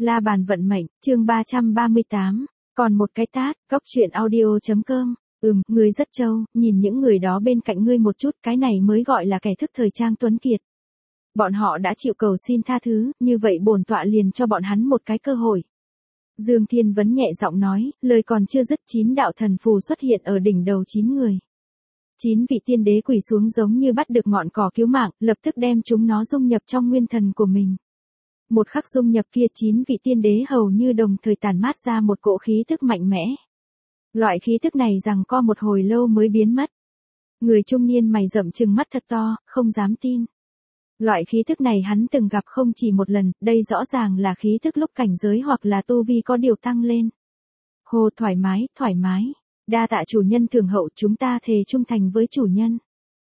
La bàn vận mệnh, chương 338. Còn một cái tát, cóc truyện audio.com. Ngươi rất trâu, nhìn những người đó bên cạnh ngươi một chút, cái này mới gọi là kẻ thức thời trang tuấn kiệt. Bọn họ đã chịu cầu xin tha thứ, như vậy bổn tọa liền cho bọn hắn một cái cơ hội. Dương Thiên Vấn nhẹ giọng nói, lời còn chưa dứt 9 đạo thần phù xuất hiện ở đỉnh đầu 9 người. 9 vị tiên đế quỳ xuống giống như bắt được ngọn cỏ cứu mạng, lập tức đem chúng nó dung nhập trong nguyên thần của mình. Một khắc dung nhập kia 9 vị tiên đế hầu như đồng thời tản mát ra một cỗ khí thức mạnh mẽ. Loại khí thức này giằng co một hồi lâu mới biến mất. Người trung niên mày rậm trừng mắt thật to, không dám tin. Loại khí thức này hắn từng gặp không chỉ một lần, đây rõ ràng là khí thức lúc cảnh giới hoặc là tu vi có điều tăng lên. Hồ thoải mái, đa tạ chủ nhân thường hậu, chúng ta thề trung thành với chủ nhân.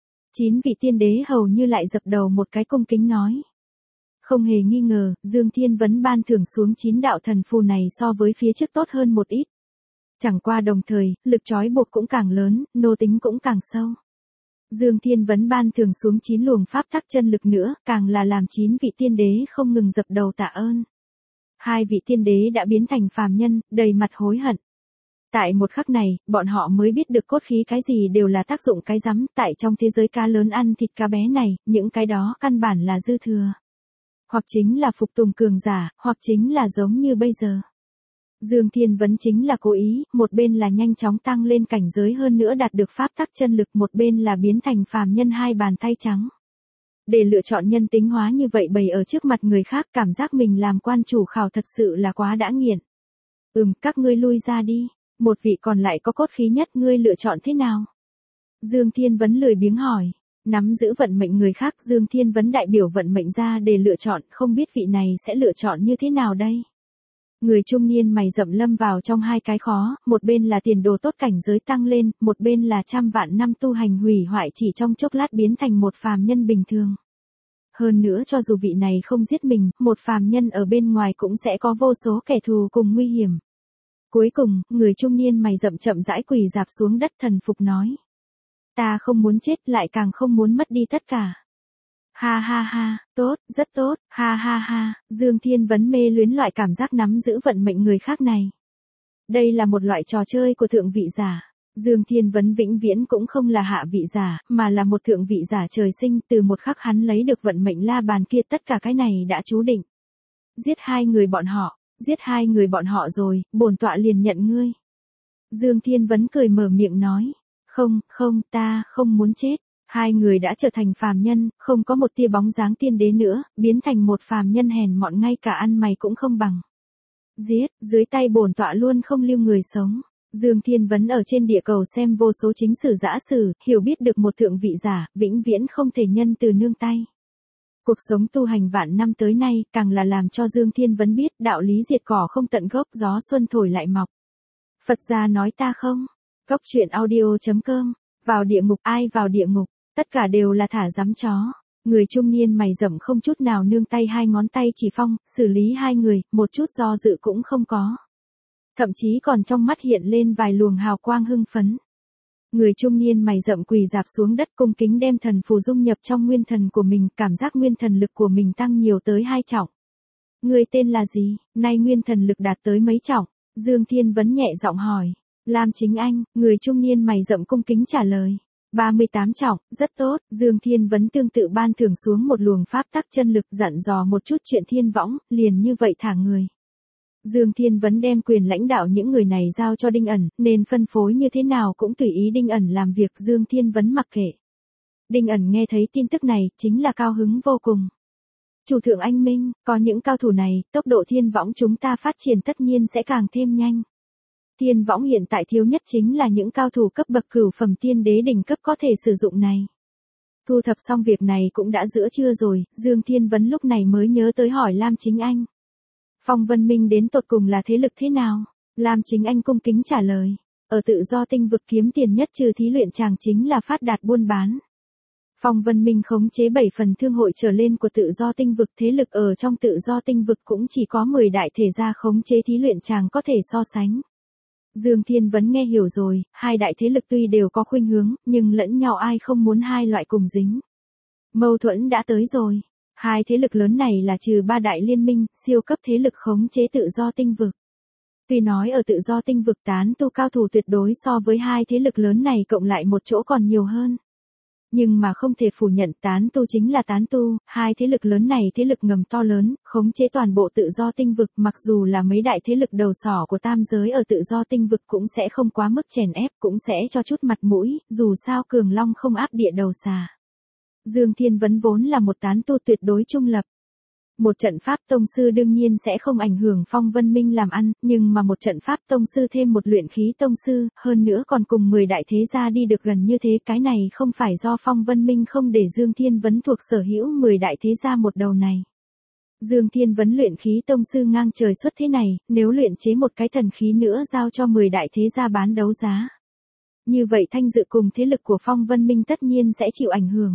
9 vị tiên đế hầu như lại dập đầu một cái cung kính nói. Không hề nghi ngờ, Dương Thiên Vấn ban thưởng xuống 9 đạo thần phù này so với phía trước tốt hơn một ít. Chẳng qua đồng thời, lực trói buộc cũng càng lớn, nô tính cũng càng sâu. Dương Thiên Vấn ban thưởng xuống 9 luồng pháp tắc chân lực nữa, càng là làm 9 vị tiên đế không ngừng dập đầu tạ ơn. 2 vị tiên đế đã biến thành phàm nhân, đầy mặt hối hận. Tại một khắc này, bọn họ mới biết được cốt khí cái gì đều là tác dụng cái rắm, tại trong thế giới cá lớn ăn thịt cá bé này, những cái đó căn bản là dư thừa. Hoặc chính là phục tùng cường giả, hoặc chính là giống như bây giờ. Dương Thiên Vấn chính là cố ý, một bên là nhanh chóng tăng lên cảnh giới hơn nữa đạt được pháp tắc chân lực, một bên là biến thành phàm nhân hai bàn tay trắng. Để lựa chọn nhân tính hóa như vậy bày ở trước mặt người khác, cảm giác mình làm quan chủ khảo thật sự là quá đã nghiện. Các ngươi lui ra đi, một vị còn lại có cốt khí nhất, ngươi lựa chọn thế nào? Dương Thiên Vấn lười biếng hỏi. Nắm giữ vận mệnh người khác, Dương Thiên Vấn đại biểu vận mệnh ra để lựa chọn, không biết vị này sẽ lựa chọn như thế nào đây? Người trung niên mày rậm lâm vào trong hai cái khó, một bên là tiền đồ tốt cảnh giới tăng lên, một bên là trăm vạn năm tu hành hủy hoại chỉ trong chốc lát biến thành một phàm nhân bình thường. Hơn nữa cho dù vị này không giết mình, một phàm nhân ở bên ngoài cũng sẽ có vô số kẻ thù cùng nguy hiểm. Cuối cùng, người trung niên mày rậm chậm rãi quỳ rạp xuống đất thần phục nói. Ta không muốn chết, lại càng không muốn mất đi tất cả. Ha ha ha, tốt, rất tốt, ha ha ha, Dương Thiên Vấn mê luyến loại cảm giác nắm giữ vận mệnh người khác này. Đây là một loại trò chơi của thượng vị giả. Dương Thiên Vấn vĩnh viễn cũng không là hạ vị giả, mà là một thượng vị giả trời sinh, từ một khắc hắn lấy được vận mệnh la bàn kia tất cả cái này đã chú định. Giết hai người bọn họ rồi, bổn tọa liền nhận ngươi. Dương Thiên Vấn cười mở miệng nói. Không, ta không muốn chết. Hai người đã trở thành phàm nhân, không có một tia bóng dáng tiên đế nữa, biến thành một phàm nhân hèn mọn ngay cả ăn mày cũng không bằng. Giết, dưới tay bổn tọa luôn không lưu người sống. Dương Thiên Vấn ở trên địa cầu xem vô số chính sử dã sử, hiểu biết được một thượng vị giả, vĩnh viễn không thể nhân từ nương tay. Cuộc sống tu hành vạn năm tới nay, càng là làm cho Dương Thiên Vấn biết đạo lý diệt cỏ không tận gốc, gió xuân thổi lại mọc. Phật gia nói ta không. Cóc truyện audio.com. Vào địa ngục, ai vào địa ngục, tất cả đều là thả dám chó. Người trung niên mày rậm không chút nào nương tay, hai ngón tay chỉ phong, xử lý hai người, một chút do dự cũng không có. Thậm chí còn trong mắt hiện lên vài luồng hào quang hưng phấn. Người trung niên mày rậm quỳ rạp xuống đất cung kính đem thần phù dung nhập trong nguyên thần của mình, cảm giác nguyên thần lực của mình tăng nhiều tới 2 trọng. Người tên là gì, nay nguyên thần lực đạt tới mấy trọng? Dương Thiên Vấn nhẹ giọng hỏi. Lam Chính Anh, người trung niên mày rậm cung kính trả lời. 38 trọng, rất tốt. Dương Thiên Vấn tương tự ban thưởng xuống một luồng pháp tắc chân lực, dặn dò một chút chuyện thiên võng, liền như vậy thả người. Dương Thiên Vấn đem quyền lãnh đạo những người này giao cho Đinh Ẩn, nên phân phối như thế nào cũng tùy ý Đinh Ẩn làm việc, Dương Thiên Vấn mặc kệ. Đinh Ẩn nghe thấy tin tức này, chính là cao hứng vô cùng. Chủ thượng anh minh, có những cao thủ này, tốc độ thiên võng chúng ta phát triển tất nhiên sẽ càng thêm nhanh. Thiên võng hiện tại thiếu nhất chính là những cao thủ cấp bậc cửu phẩm tiên đế đỉnh cấp có thể sử dụng này. Thu thập xong việc này cũng đã giữa trưa rồi, Dương Thiên Vấn lúc này mới nhớ tới hỏi Lam Chính Anh. Phong Vân Minh đến tột cùng là thế lực thế nào? Lam Chính Anh cung kính trả lời. Ở tự do tinh vực kiếm tiền nhất trừ thí luyện chàng chính là phát đạt buôn bán. Phong Vân Minh khống chế 7 phần thương hội trở lên của tự do tinh vực, thế lực ở trong tự do tinh vực cũng chỉ có 10 đại thể gia khống chế thí luyện chàng có thể so sánh. Dương Thiên Vấn nghe hiểu rồi, hai đại thế lực tuy đều có khuynh hướng, nhưng lẫn nhau ai không muốn hai loại cùng dính. Mâu thuẫn đã tới rồi. Hai thế lực lớn này là trừ ba đại liên minh, siêu cấp thế lực khống chế tự do tinh vực. Tuy nói ở tự do tinh vực tán tu cao thủ tuyệt đối so với hai thế lực lớn này cộng lại một chỗ còn nhiều hơn. Nhưng mà không thể phủ nhận tán tu chính là tán tu, hai thế lực lớn này thế lực ngầm to lớn, khống chế toàn bộ tự do tinh vực, mặc dù là mấy đại thế lực đầu sỏ của tam giới ở tự do tinh vực cũng sẽ không quá mức chèn ép, cũng sẽ cho chút mặt mũi, dù sao cường long không áp địa đầu xà. Dương Thiên Vấn vốn là một tán tu tuyệt đối trung lập. Một trận pháp tông sư đương nhiên sẽ không ảnh hưởng Phong Vân Minh làm ăn, nhưng mà một trận pháp tông sư thêm một luyện khí tông sư, hơn nữa còn cùng 10 đại thế gia đi được gần như thế, cái này không phải do Phong Vân Minh không để Dương Thiên Vấn thuộc sở hữu 10 đại thế gia một đầu này. Dương Thiên Vấn luyện khí tông sư ngang trời xuất thế này, nếu luyện chế một cái thần khí nữa giao cho 10 đại thế gia bán đấu giá. Như vậy thanh dự cùng thế lực của Phong Vân Minh tất nhiên sẽ chịu ảnh hưởng.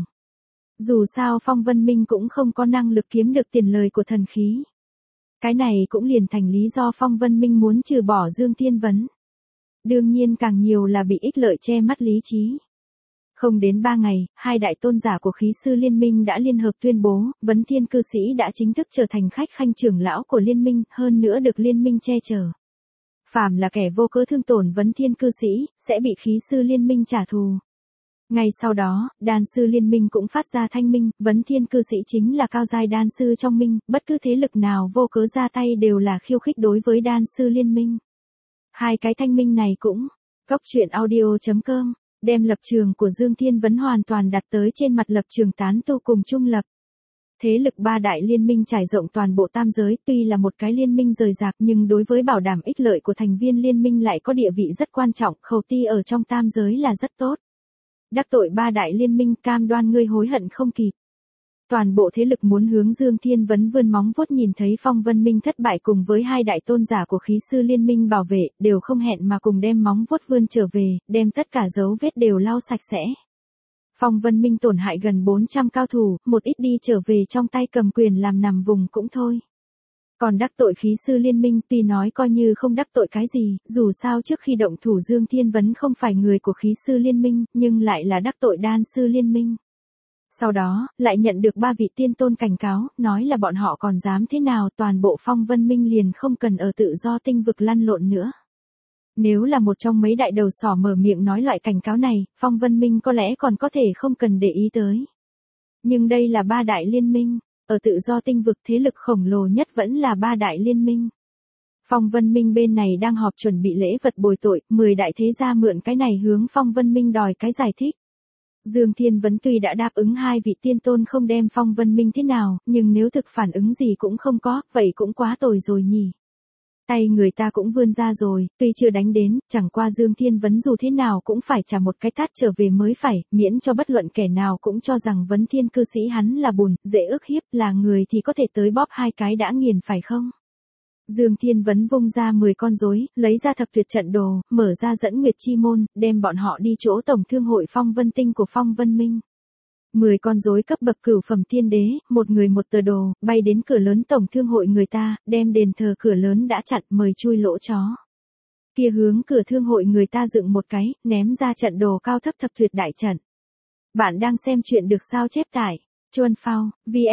Dù sao Phong Vân Minh cũng không có năng lực kiếm được tiền lời của thần khí. Cái này cũng liền thành lý do Phong Vân Minh muốn trừ bỏ Dương Thiên Vấn. Đương nhiên càng nhiều là bị ích lợi che mắt lý trí. Không đến 3 ngày, hai đại tôn giả của khí sư liên minh đã liên hợp tuyên bố, Vấn Thiên cư sĩ đã chính thức trở thành khách khanh trưởng lão của liên minh, hơn nữa được liên minh che chở. Phàm là kẻ vô cớ thương tổn Vấn Thiên cư sĩ, sẽ bị khí sư liên minh trả thù. Ngay sau đó, đan sư liên minh cũng phát ra thanh minh, Vấn Thiên cư sĩ chính là cao giai đan sư trong minh, bất cứ thế lực nào vô cớ ra tay đều là khiêu khích đối với đan sư liên minh. Hai cái thanh minh này cũng, goctruyện.audio.com, đem lập trường của Dương Thiên Vấn hoàn toàn đặt tới trên mặt lập trường tán tu cùng trung lập. Thế lực ba đại liên minh trải rộng toàn bộ tam giới, tuy là một cái liên minh rời rạc nhưng đối với bảo đảm ích lợi của thành viên liên minh lại có địa vị rất quan trọng, khẩu ti ở trong tam giới là rất tốt. Đắc tội ba đại liên minh, cam đoan ngươi hối hận không kịp. Toàn bộ thế lực muốn hướng Dương Thiên Vấn vươn móng vuốt, nhìn thấy Phong Vân Minh thất bại cùng với hai đại tôn giả của khí sư liên minh bảo vệ, đều không hẹn mà cùng đem móng vuốt vươn trở về, đem tất cả dấu vết đều lau sạch sẽ. Phong Vân Minh tổn hại gần 400 cao thủ, một ít đi trở về trong tay cầm quyền làm nằm vùng cũng thôi. Còn đắc tội khí sư liên minh, tuy nói coi như không đắc tội cái gì, dù sao trước khi động thủ Dương Thiên Vấn không phải người của khí sư liên minh, nhưng lại là đắc tội đan sư liên minh. Sau đó, lại nhận được 3 vị tiên tôn cảnh cáo, nói là bọn họ còn dám thế nào, toàn bộ Phong Vân Minh liền không cần ở tự do tinh vực lăn lộn nữa. Nếu là một trong mấy đại đầu sỏ mở miệng nói loại cảnh cáo này, Phong Vân Minh có lẽ còn có thể không cần để ý tới. Nhưng đây là 3 đại liên minh. Ở tự do tinh vực thế lực khổng lồ nhất vẫn là 3 đại liên minh. Phong Vân Minh bên này đang họp chuẩn bị lễ vật bồi tội, 10 đại thế gia mượn cái này hướng Phong Vân Minh đòi cái giải thích. Dương Thiên Vấn tuy đã đáp ứng 2 vị tiên tôn không đem Phong Vân Minh thế nào, nhưng nếu thực phản ứng gì cũng không có, vậy cũng quá tồi rồi nhỉ. Tay người ta cũng vươn ra rồi, tuy chưa đánh đến, chẳng qua Dương Thiên Vấn dù thế nào cũng phải trả một cái tát trở về mới phải, miễn cho bất luận kẻ nào cũng cho rằng Vấn Thiên cư sĩ hắn là bùn, dễ ức hiếp, là người thì có thể tới bóp 2 cái đã nghiền phải không? Dương Thiên Vấn vung ra 10 con rối, lấy ra thập tuyệt trận đồ, mở ra dẫn nguyệt chi môn, đem bọn họ đi chỗ tổng thương hội Phong Vân Tinh của Phong Vân Minh. 10 con rối cấp bậc cửu phẩm thiên đế, một người một tờ đồ, bay đến cửa lớn tổng thương hội người ta, đem đền thờ cửa lớn đã chặn, mời chui lỗ chó. Kia hướng cửa thương hội người ta dựng một cái, ném ra trận đồ cao thấp thập tuyệt đại trận. Bạn đang xem chuyện được sao chép tải. Chuan Phao,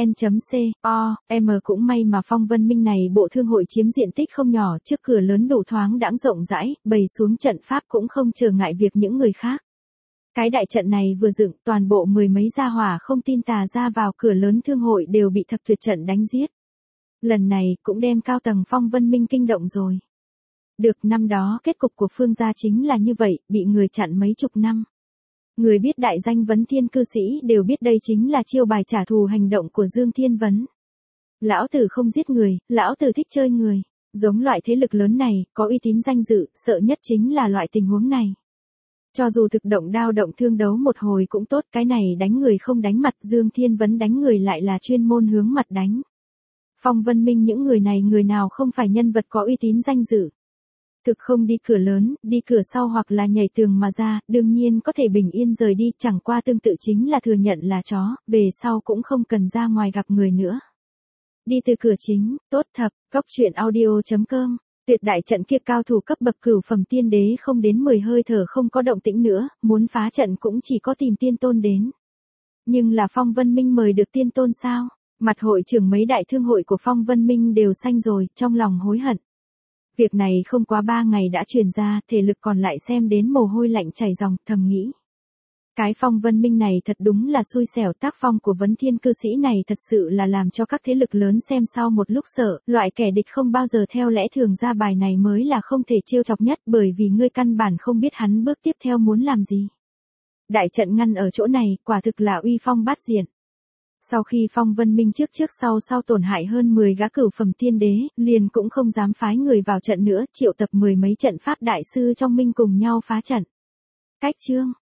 vn.com cũng may mà Phong Vân Minh này bộ thương hội chiếm diện tích không nhỏ, trước cửa lớn đủ thoáng đãng rộng rãi, bày xuống trận pháp cũng không trở ngại việc những người khác. Cái đại trận này vừa dựng, toàn bộ 10 mấy gia hỏa không tin tà ra vào cửa lớn thương hội đều bị thập tuyệt trận đánh giết. Lần này cũng đem cao tầng Phong Vân Minh kinh động rồi. Được năm đó kết cục của Phương gia chính là như vậy, bị người chặn mấy chục năm. Người biết đại danh Vấn Thiên cư sĩ đều biết đây chính là chiêu bài trả thù hành động của Dương Thiên Vấn. Lão tử không giết người, lão tử thích chơi người. Giống loại thế lực lớn này, có uy tín danh dự, sợ nhất chính là loại tình huống này. Cho dù thực động đao động thương đấu một hồi cũng tốt, cái này đánh người không đánh mặt, Dương Thiên Vấn đánh người lại là chuyên môn hướng mặt đánh. Phong Vân Minh những người này người nào không phải nhân vật có uy tín danh dự. Thực không đi cửa lớn, đi cửa sau hoặc là nhảy tường mà ra, đương nhiên có thể bình yên rời đi, chẳng qua tương tự chính là thừa nhận là chó, về sau cũng không cần ra ngoài gặp người nữa. Đi từ cửa chính, tốt thập, goctruyện.audio.com. Tuyệt đại trận kia cao thủ cấp bậc cửu phẩm tiên đế không đến 10 hơi thở không có động tĩnh nữa, muốn phá trận cũng chỉ có tìm tiên tôn đến. Nhưng là Phong Vân Minh mời được tiên tôn sao? Mặt hội trưởng mấy đại thương hội của Phong Vân Minh đều xanh rồi, trong lòng hối hận. Việc này không quá 3 ngày đã truyền ra, thể lực còn lại xem đến mồ hôi lạnh chảy ròng, thầm nghĩ. Cái Phong Vân Minh này thật đúng là xui xẻo, tác phong của Vấn Thiên cư sĩ này thật sự là làm cho các thế lực lớn xem sau một lúc sợ, loại kẻ địch không bao giờ theo lẽ thường ra bài này mới là không thể trêu chọc nhất, bởi vì ngươi căn bản không biết hắn bước tiếp theo muốn làm gì. Đại trận ngăn ở chỗ này, quả thực là uy phong bát diện. Sau khi Phong Vân Minh trước sau tổn hại hơn 10 gã cửu phẩm tiên đế, liền cũng không dám phái người vào trận nữa, triệu tập 10 mấy trận pháp đại sư trong minh cùng nhau phá trận. Cách chương